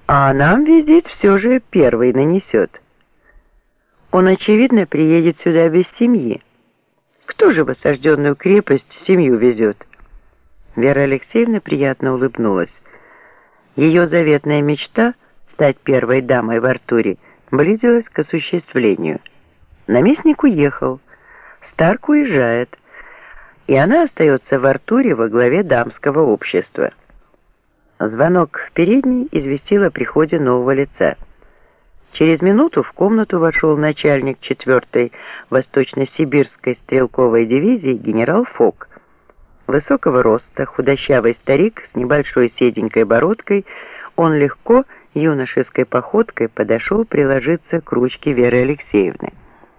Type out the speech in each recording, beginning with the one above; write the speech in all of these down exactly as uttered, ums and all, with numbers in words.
А нам визит все же первый нанесет. Он, очевидно, приедет сюда без семьи. Кто же в осажденную крепость семью везет? Вера Алексеевна приятно улыбнулась. Ее заветная мечта стать первой дамой в Артуре близилась к осуществлению. Наместник уехал, Старк уезжает, и она остается в Артуре во главе дамского общества. Звонок в передней известил о приходе нового лица. Через минуту в комнату вошел начальник четвертой Восточно-Сибирской стрелковой дивизии генерал Фок. Высокого роста, худощавый старик с небольшой седенькой бородкой, он легко, юношеской походкой подошел приложиться к ручке Веры Алексеевны.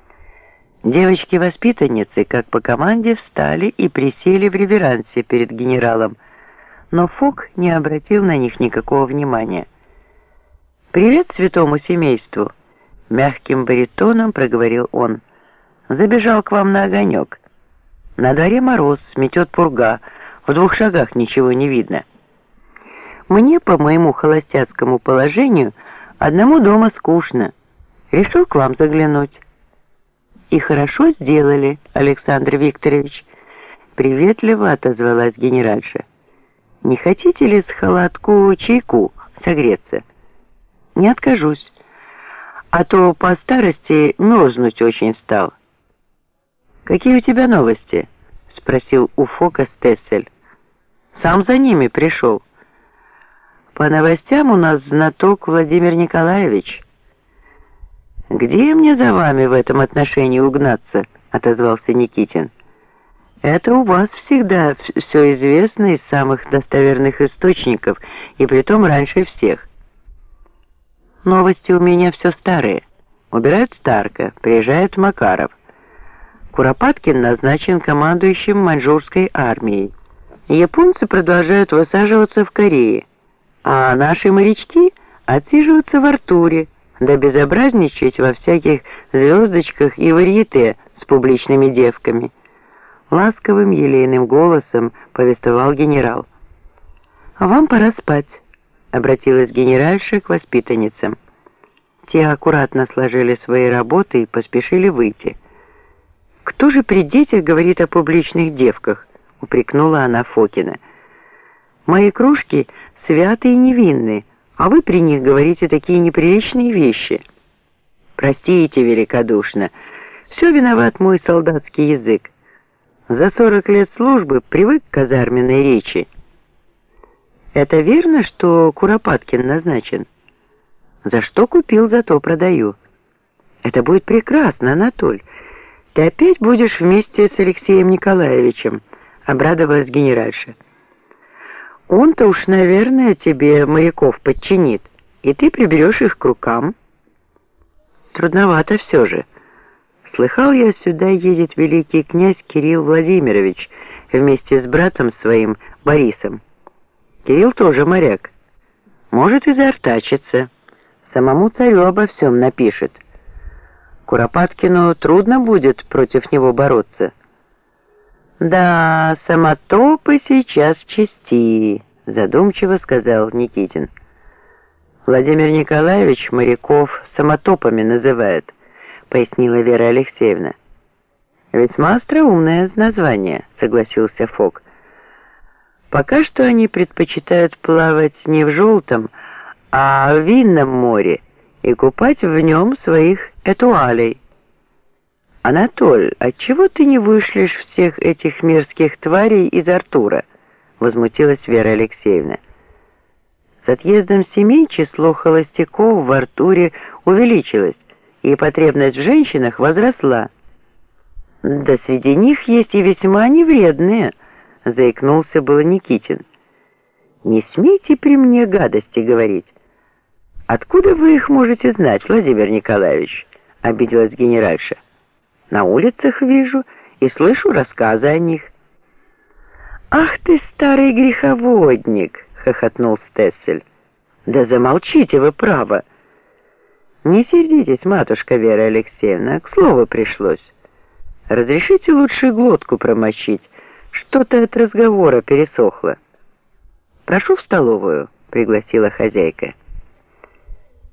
Девочки-воспитанницы, как по команде, встали и присели в реверансе перед генералом, но Фок не обратил на них никакого внимания. «Привет святому семейству!» — мягким баритоном проговорил он. «Забежал к вам на огонек. На дворе мороз, метет пурга, в двух шагах ничего не видно. Мне, по моему холостяцкому положению, одному дома скучно. Решил к вам заглянуть». «И хорошо сделали, Александр Викторович», — приветливо отозвалась генеральша. «Не хотите ли с халатку чайку согреться?» «Не откажусь, а то по старости мерзнуть очень стал». «Какие у тебя новости?» — спросил у Фока Стессель. «Сам за ними пришел». «По новостям у нас знаток Владимир Николаевич». «Где мне за вами в этом отношении угнаться?» — отозвался Никитин. «Это у вас всегда все известно из самых достоверных источников, и притом раньше всех». «Новости у меня все старые. Убирают Старка, приезжает Макаров. Куропаткин назначен командующим маньчжурской армией. Японцы продолжают высаживаться в Корее, а наши морячки отсиживаются в Артуре, да безобразничать во всяких звездочках и варьете с публичными девками». Ласковым елейным голосом повествовал генерал. «А вам пора спать», — обратилась генеральша к воспитанницам. Те аккуратно сложили свои работы и поспешили выйти. «Кто же при детях говорит о публичных девках?» — упрекнула она Фокина. «Мои кружки святы и невинны, а вы при них говорите такие неприличные вещи». «Простите великодушно, все виноват мой солдатский язык. За сорок лет службы привык к казарменной речи». «Это верно, что Куропаткин назначен?» «За что купил, зато продаю». «Это будет прекрасно, Анатоль. Ты опять будешь вместе с Алексеем Николаевичем», — обрадовалась генеральша. «Он-то уж, наверное, тебе моряков подчинит, и ты приберешь их к рукам». «Трудновато все же. Слыхал я, сюда едет великий князь Кирилл Владимирович вместе с братом своим Борисом. Кирилл тоже моряк. Может и заортачиться. Самому царю обо всем напишет. Куропаткину трудно будет против него бороться». «Да, самотопы сейчас в чести», — задумчиво сказал Никитин. «Владимир Николаевич моряков самотопами называет», — пояснила Вера Алексеевна. «Весьма остроумное название», — согласился Фок. «Пока что они предпочитают плавать не в желтом, а в винном море и купать в нем своих этуалей». «Анатоль, отчего ты не вышлешь всех этих мерзких тварей из Артура?» — возмутилась Вера Алексеевна. «С отъездом семей число холостяков в Артуре увеличилось, и потребность в женщинах возросла». «Да среди них есть и весьма невредные», — заикнулся было Никитин. «Не смейте при мне гадости говорить». «Откуда вы их можете знать, Владимир Николаевич?» — обиделась генеральша. «На улицах вижу и слышу рассказы о них». «Ах ты, старый греховодник!» — хохотнул Стессель. «Да замолчите вы, право!» «Не сердитесь, матушка Вера Алексеевна, к слову пришлось. Разрешите лучше глотку промочить, что-то от разговора пересохло». «Прошу в столовую», — пригласила хозяйка.